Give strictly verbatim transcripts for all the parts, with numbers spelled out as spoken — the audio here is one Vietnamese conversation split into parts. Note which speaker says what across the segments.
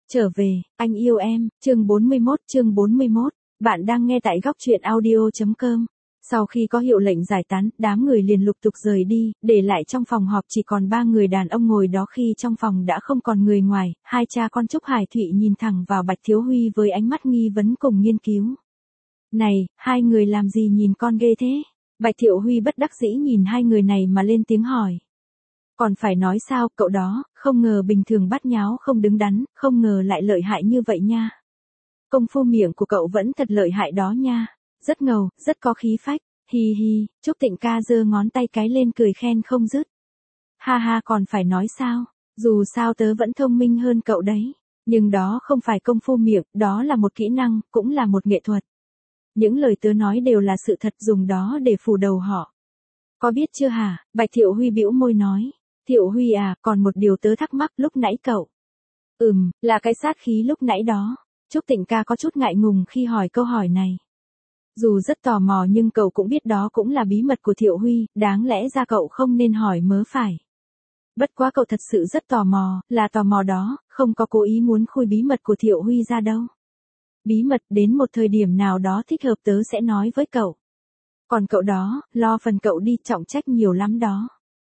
Speaker 1: Trở về, anh yêu em, chương bốn mươi mốt, chương bốn mươi mốt, bạn đang nghe tại góc truyện audio.com. Sau khi có hiệu lệnh giải tán, đám người liền lục tục rời đi, để lại trong phòng họp chỉ còn ba người đàn ông ngồi đó khi trong phòng đã không còn người ngoài, hai cha con Trúc Hải Thụy nhìn thẳng vào Bạch Thiếu Huy với ánh mắt nghi vấn cùng nghiên cứu. Này, hai người làm gì nhìn con ghê thế? Bạch Thiệu Huy bất đắc dĩ nhìn hai người này mà lên tiếng hỏi. Còn phải nói sao, cậu đó, không ngờ bình thường bắt nháo không đứng đắn, không ngờ lại lợi hại như vậy nha. Công phu miệng của cậu vẫn thật lợi hại đó nha. Rất ngầu, rất có khí phách, hi hi, Trúc Tịnh ca giơ ngón tay cái lên cười khen không dứt. Ha ha, còn phải nói sao, dù sao tớ vẫn thông minh hơn cậu đấy, nhưng đó không phải công phu miệng, đó là một kỹ năng, cũng là một nghệ thuật. Những lời tớ nói đều là sự thật, dùng đó để phủ đầu họ. Có biết chưa hả? Bạch Thiệu Huy bĩu môi nói. Thiệu Huy à, còn một điều tớ thắc mắc lúc nãy cậu. Ừm, là cái sát khí lúc nãy đó. Trúc Tịnh ca có chút ngại ngùng khi hỏi câu hỏi này. Dù rất tò mò nhưng cậu cũng biết đó cũng là bí mật của Thiệu Huy, đáng lẽ ra cậu không nên hỏi mớ phải. Bất quá cậu thật sự rất tò mò, là tò mò đó, không có cố ý muốn khui bí mật của Thiệu Huy ra đâu. Bí mật đến một thời điểm nào đó thích hợp tớ sẽ nói với cậu. Còn cậu đó, lo phần cậu đi, trọng trách nhiều lắm đó.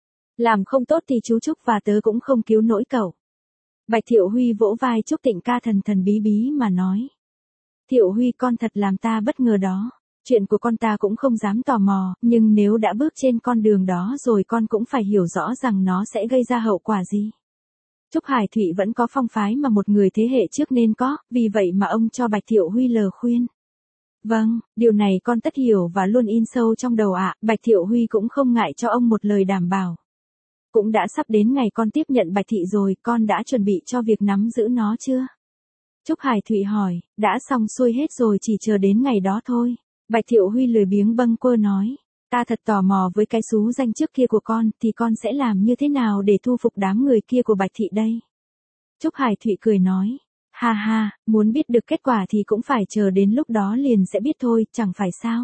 Speaker 1: Làm không tốt thì chú Trúc và tớ cũng không cứu nổi cậu. Bạch Thiệu Huy vỗ vai Trúc Tịnh ca thần thần bí bí mà nói. Thiệu Huy con thật làm ta bất ngờ đó. Chuyện của con ta cũng không dám tò mò, nhưng nếu đã bước trên con đường đó rồi con cũng phải hiểu rõ rằng nó sẽ gây ra hậu quả gì. Trúc Hải Thụy vẫn có phong phái mà một người thế hệ trước nên có, vì vậy mà ông cho Bạch Thiệu Huy lời khuyên. Vâng, điều này con tất hiểu và luôn in sâu trong đầu ạ, Bạch Thiệu Huy cũng không ngại cho ông một lời đảm bảo. Cũng đã sắp đến ngày con tiếp nhận Bạch Thị rồi, con đã chuẩn bị cho việc nắm giữ nó chưa? Trúc Hải Thụy hỏi, đã xong xuôi hết rồi, chỉ chờ đến ngày đó thôi. Bạch Thiệu Huy lười biếng bâng quơ nói, ta thật tò mò với cái xú danh trước kia của con, thì con sẽ làm như thế nào để thu phục đám người kia của Bạch Thị đây? Trúc Hải Thụy cười nói, ha ha, muốn biết được kết quả thì cũng phải chờ đến lúc đó liền sẽ biết thôi, chẳng phải sao?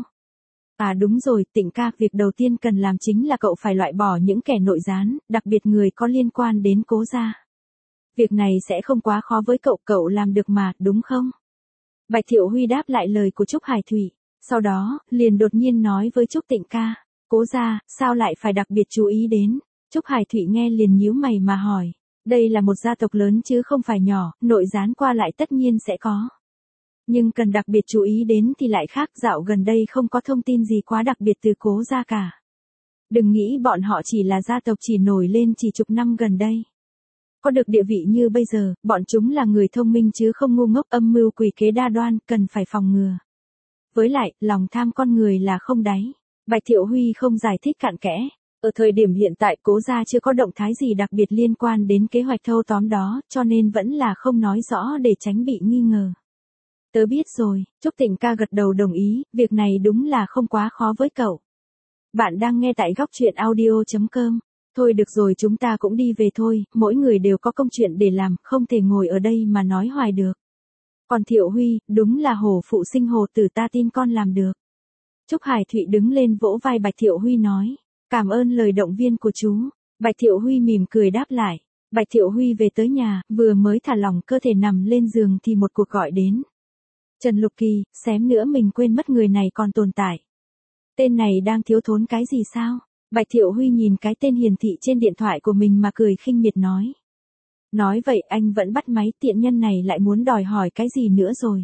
Speaker 1: À đúng rồi, Tịnh ca, việc đầu tiên cần làm chính là cậu phải loại bỏ những kẻ nội gián, đặc biệt người có liên quan đến Cố gia. Việc này sẽ không quá khó với cậu, cậu làm được mà, đúng không? Bạch Thiệu Huy đáp lại lời của Trúc Hải Thụy, sau đó, liền đột nhiên nói với Trúc Tịnh ca, Cố gia, sao lại phải đặc biệt chú ý đến? Trúc Hải Thụy nghe liền nhíu mày mà hỏi, đây là một gia tộc lớn chứ không phải nhỏ, nội gián qua lại tất nhiên sẽ có. Nhưng cần đặc biệt chú ý đến thì lại khác, dạo gần đây không có thông tin gì quá đặc biệt từ Cố gia cả. Đừng nghĩ bọn họ chỉ là gia tộc chỉ nổi lên chỉ chục năm gần đây. Có được địa vị như bây giờ, bọn chúng là người thông minh chứ không ngu ngốc, âm mưu quỷ kế đa đoan, cần phải phòng ngừa. Với lại, lòng tham con người là không đáy. Bạch Thiệu Huy không giải thích cặn kẽ. Ở thời điểm hiện tại Cố gia chưa có động thái gì đặc biệt liên quan đến kế hoạch thâu tóm đó, cho nên vẫn là không nói rõ để tránh bị nghi ngờ. Tớ biết rồi, Trúc Tịnh ca gật đầu đồng ý, việc này đúng là không quá khó với cậu. Bạn đang nghe tại góc truyện audio.com. Thôi được rồi, chúng ta cũng đi về thôi, mỗi người đều có công chuyện để làm, không thể ngồi ở đây mà nói hoài được. Còn Thiệu Huy, đúng là hổ phụ sinh hổ tử, ta tin con làm được. Trúc Hải Thụy đứng lên vỗ vai Bạch Thiệu Huy nói, cảm ơn lời động viên của chú. Bạch Thiệu Huy mỉm cười đáp lại. Bạch Thiệu Huy về tới nhà, vừa mới thả lỏng cơ thể nằm lên giường thì một cuộc gọi đến. Trần Lục Kỳ, xém nữa mình quên mất người này còn tồn tại. Tên này đang thiếu thốn cái gì sao? Bạch Thiệu Huy nhìn cái tên hiển thị trên điện thoại của mình mà cười khinh miệt nói. Nói vậy anh vẫn bắt máy, tiện nhân này lại muốn đòi hỏi cái gì nữa rồi.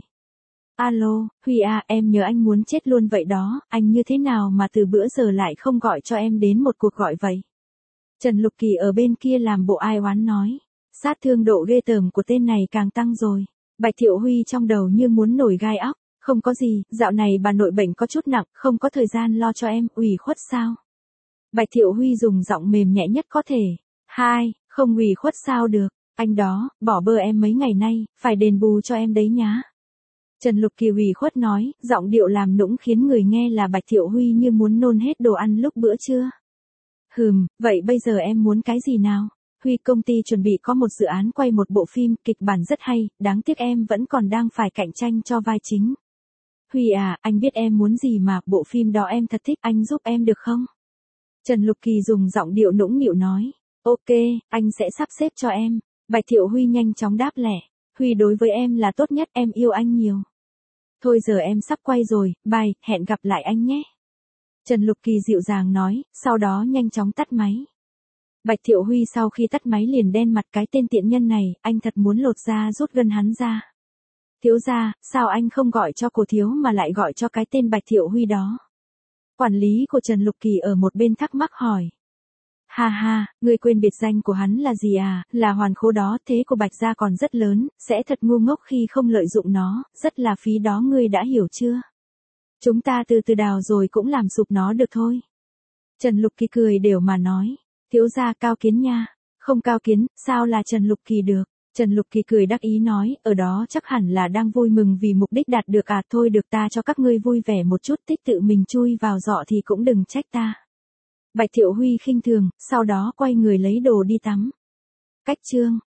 Speaker 1: Alo, Huy à, em nhớ anh muốn chết luôn vậy đó, anh như thế nào mà từ bữa giờ lại không gọi cho em đến một cuộc gọi vậy? Trần Lục Kỳ ở bên kia làm bộ ai oán nói. Sát thương độ ghê tởm của tên này càng tăng rồi. Bạch Thiệu Huy trong đầu như muốn nổi gai óc, không có gì, dạo này bà nội bệnh có chút nặng, không có thời gian lo cho em, ủy khuất sao? Bạch Thiệu Huy dùng giọng mềm nhẹ nhất có thể. Hai, không ủy khuất sao được, anh đó, bỏ bơ em mấy ngày nay, phải đền bù cho em đấy nhá. Trần Lục Kỳ ủy khuất nói, giọng điệu làm nũng khiến người nghe là Bạch Thiệu Huy như muốn nôn hết đồ ăn lúc bữa trưa. Hừm, vậy bây giờ em muốn cái gì nào? Huy, công ty chuẩn bị có một dự án quay một bộ phim, kịch bản rất hay, đáng tiếc em vẫn còn đang phải cạnh tranh cho vai chính. Huy à, anh biết em muốn gì mà, bộ phim đó em thật thích, anh giúp em được không? Trần Lục Kỳ dùng giọng điệu nũng nịu nói, ok, anh sẽ sắp xếp cho em. Bạch Thiệu Huy nhanh chóng đáp lẻ, Huy đối với em là tốt nhất, em yêu anh nhiều. Thôi giờ em sắp quay rồi, bye, hẹn gặp lại anh nhé. Trần Lục Kỳ dịu dàng nói, sau đó nhanh chóng tắt máy. Bạch Thiệu Huy sau khi tắt máy liền đen mặt, cái tên tiện nhân này, anh thật muốn lột da rút gân hắn ra. Thiếu gia, sao anh không gọi cho cô thiếu mà lại gọi cho cái tên Bạch Thiệu Huy đó? Quản lý của Trần Lục Kỳ ở một bên thắc mắc hỏi. Ha ha, ngươi quên biệt danh của hắn là gì à, là hoàn khố đó, thế của Bạch gia còn rất lớn, sẽ thật ngu ngốc khi không lợi dụng nó, rất là phí đó, ngươi đã hiểu chưa? Chúng ta từ từ đào rồi cũng làm sụp nó được thôi. Trần Lục Kỳ cười đều mà nói, thiếu gia cao kiến nha. Không cao kiến, sao là Trần Lục Kỳ được? Trần Lục Kỳ cười đắc ý nói, ở đó chắc hẳn là đang vui mừng vì mục đích đạt được à, thôi được, ta cho các ngươi vui vẻ một chút, tích tự mình chui vào giọ thì cũng đừng trách ta. Bạch Thiệu Huy khinh thường, sau đó quay người lấy đồ đi tắm. Cách chương